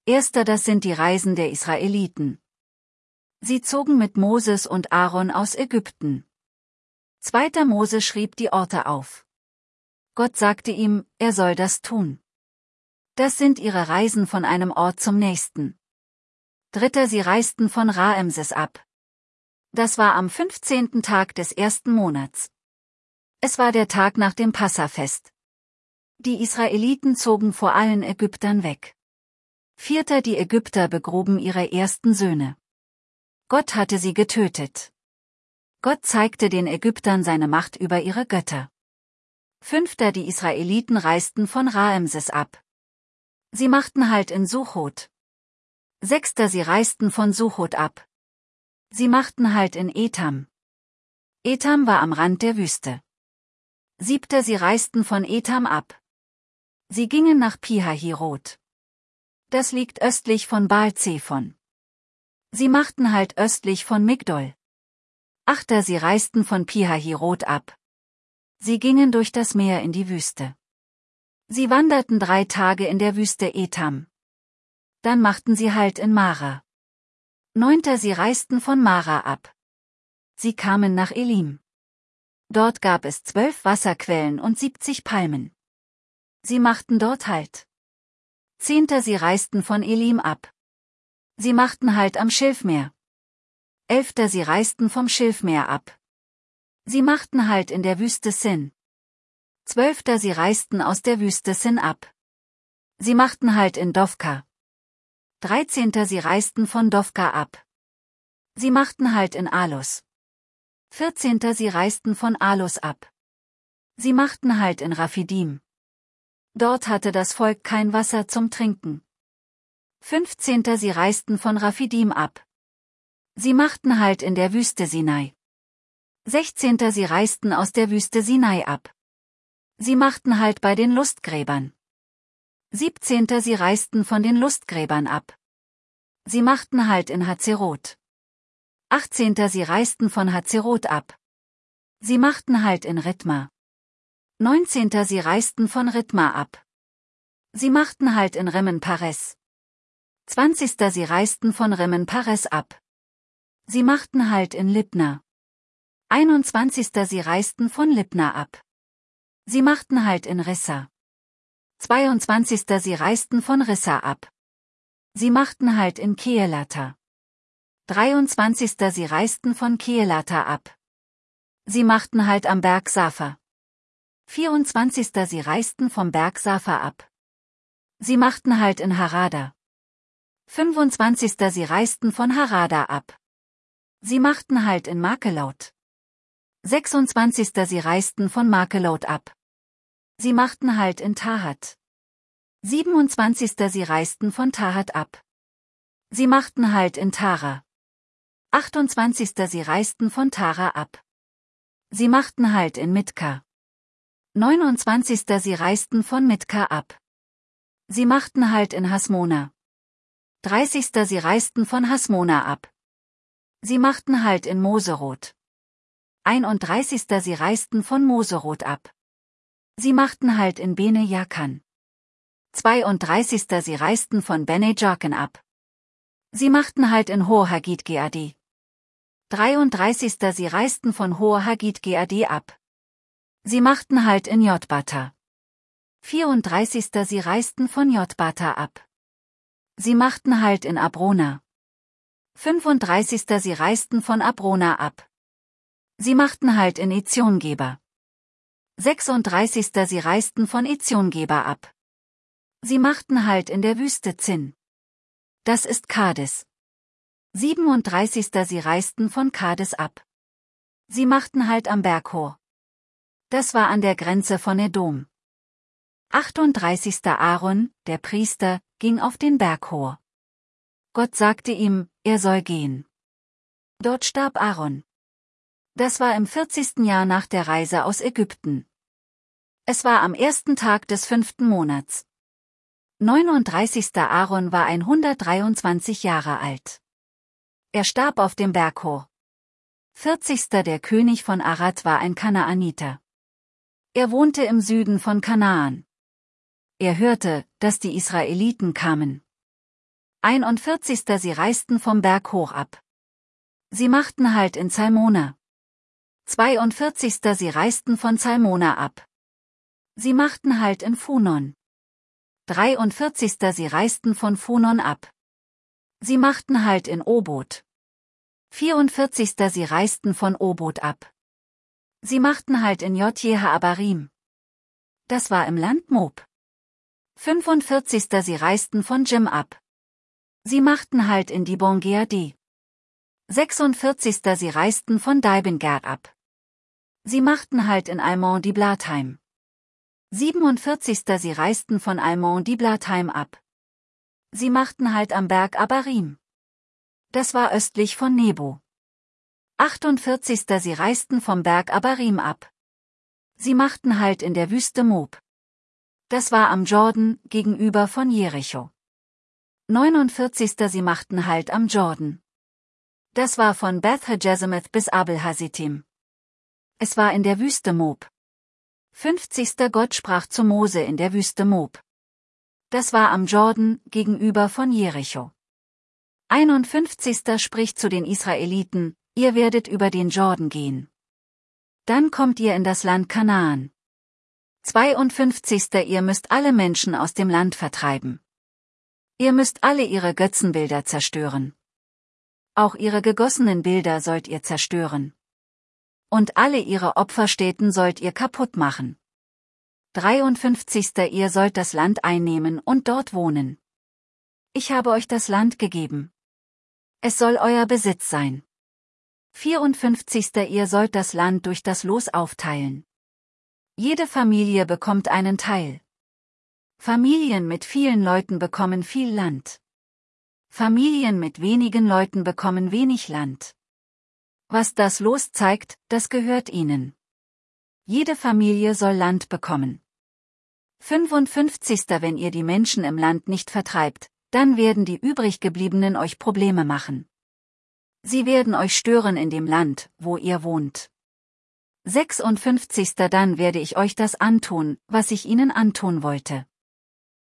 Das sind die Reisen der Israeliten. Sie zogen mit Moses und Aaron aus Ägypten. 2. Mose schrieb die Orte auf. Gott sagte ihm, er soll das tun. Das sind ihre Reisen von einem Ort zum nächsten. 3. Sie reisten von Raamses ab. Das war am 15. Tag des 1. Monats. Es war der Tag nach dem Passafest. Die Israeliten zogen vor allen Ägyptern weg. 4. Die Ägypter begruben ihre ersten Söhne. Gott hatte sie getötet. Gott zeigte den Ägyptern seine Macht über ihre Götter. 5. Die Israeliten reisten von Raamses ab. Sie machten Halt in Suchot. 6. Sie reisten von Suchot ab. Sie machten Halt in Etam. Etam war am Rand der Wüste. 7. Sie reisten von Etam ab. Sie gingen nach Pi-Hahirot. Das liegt östlich von Baal-Zephon. Sie machten Halt östlich von Migdol. 8. Sie reisten von Pi-Hahirot ab. Sie gingen durch das Meer in die Wüste. Sie wanderten 3 Tage in der Wüste Etam. Dann machten sie Halt in Mara. 9. Sie reisten von Mara ab. Sie kamen nach Elim. Dort gab es 12 Wasserquellen und 70 Palmen. Sie machten dort Halt. 10. Sie reisten von Elim ab. Sie machten Halt am Schilfmeer. 11. Sie reisten vom Schilfmeer ab. Sie machten Halt in der Wüste Sin. 12. Sie reisten aus der Wüste Sin ab. Sie machten Halt in Dovka. 13. Sie reisten von Dovka ab. Sie machten Halt in Alus. 14. Sie reisten von Alus ab. Sie machten Halt in Raphidim. Dort hatte das Volk kein Wasser zum Trinken. 15. Sie reisten von Raphidim ab. Sie machten Halt in der Wüste Sinai. 16. Sie reisten aus der Wüste Sinai ab. Sie machten Halt bei den Lustgräbern. 17. Sie reisten von den Lustgräbern ab. Sie machten Halt in Hazerot. 18. Sie reisten von Hazerot ab. Sie machten Halt in Ritma. 19. Sie reisten von Ritma ab. Sie machten Halt in Remmen-Pares. 20. Sie reisten von Remmen-Pares ab. Sie machten Halt in Libna. 21. Sie reisten von Libna ab. Sie machten Halt in Rissa. 22. Sie reisten von Rissa ab. Sie machten Halt in Kehelata. 23. Sie reisten von Kehelata ab. Sie machten Halt am Berg Safa. 24. Sie reisten vom Berg Safa ab. Sie machten Halt in Harada. 25. Sie reisten von Harada ab. Sie machten Halt in Makelaut. 26. Sie reisten von Makelaut ab. Sie machten Halt in Tahat. 27. Sie reisten von Tahat ab. Sie machten Halt in Tara. 28. Sie reisten von Tara ab. Sie machten Halt in Mitka. 29. Sie reisten von Mitka ab. Sie machten Halt in Hasmona. 30. Sie reisten von Hasmona ab. Sie machten Halt in Moserot. 31. Sie reisten von Moserot ab. Sie machten Halt in Bene Jakan. 32. Sie reisten von Bene Jakan ab. Sie machten Halt in Hor Hagid Geadi. 33. Sie reisten von Hor Hagid Geadi ab. Sie machten Halt in Jotbata. 34. Sie reisten von Jotbata ab. Sie machten Halt in Abrona. 35. Sie reisten von Abrona ab. Sie machten Halt in Eziongeber. 36. Sie reisten von Eziongeber ab. Sie machten Halt in der Wüste Zin. Das ist Kades. 37. Sie reisten von Kades ab. Sie machten Halt am Berg Hor. Das war an der Grenze von Edom. 38. Aaron, der Priester, ging auf den Berg Hor. Gott sagte ihm, er soll gehen. Dort starb Aaron. Das war im 40. Jahr nach der Reise aus Ägypten. Es war am 1. Tag des 5. Monats. 39. Aaron war 123 Jahre alt. Er starb auf dem Berg Hor. 40. Der König von Arad war ein Kanaaniter. Er wohnte im Süden von Kanaan. Er hörte, dass die Israeliten kamen. 41. Sie reisten vom Berg hoch ab. Sie machten Halt in Zalmona. 42. Sie reisten von Zalmona ab. Sie machten Halt in Phunon. 43. Sie reisten von Phunon ab. Sie machten Halt in Obot. 44. Sie reisten von Obot ab. Sie machten Halt in Jotje-ha-Abarim. Das war im Land Moab. 45. Sie reisten von Jim ab. Sie machten Halt in Dibon-Geadi. 46. Sie reisten von Dibon-Gad ab. Sie machten Halt in Almon-Diblatheim. 47. Sie reisten von Almon-Diblatheim ab. Sie machten Halt am Berg Abarim. Das war östlich von Nebo. 48. Sie reisten vom Berg Abarim ab. Sie machten Halt in der Wüste Moab. Das war am Jordan, gegenüber von Jericho. 49. Sie machten Halt am Jordan. Das war von Beth-Hajesemeth bis Abel-Hasitim. Es war in der Wüste Moab. 50. Gott sprach zu Mose in der Wüste Moab. Das war am Jordan, gegenüber von Jericho. 51. spricht zu den Israeliten, ihr werdet über den Jordan gehen. Dann kommt ihr in das Land Kanaan. 52. Ihr müsst alle Menschen aus dem Land vertreiben. Ihr müsst alle ihre Götzenbilder zerstören. Auch ihre gegossenen Bilder sollt ihr zerstören. Und alle ihre Opferstätten sollt ihr kaputt machen. 53. Ihr sollt das Land einnehmen und dort wohnen. Ich habe euch das Land gegeben. Es soll euer Besitz sein. 54. Ihr sollt das Land durch das Los aufteilen. Jede Familie bekommt einen Teil. Familien mit vielen Leuten bekommen viel Land. Familien mit wenigen Leuten bekommen wenig Land. Was das Los zeigt, das gehört ihnen. Jede Familie soll Land bekommen. 55. Wenn ihr die Menschen im Land nicht vertreibt, dann werden die übriggebliebenen euch Probleme machen. Sie werden euch stören in dem Land, wo ihr wohnt. 56. Dann werde ich euch das antun, was ich ihnen antun wollte.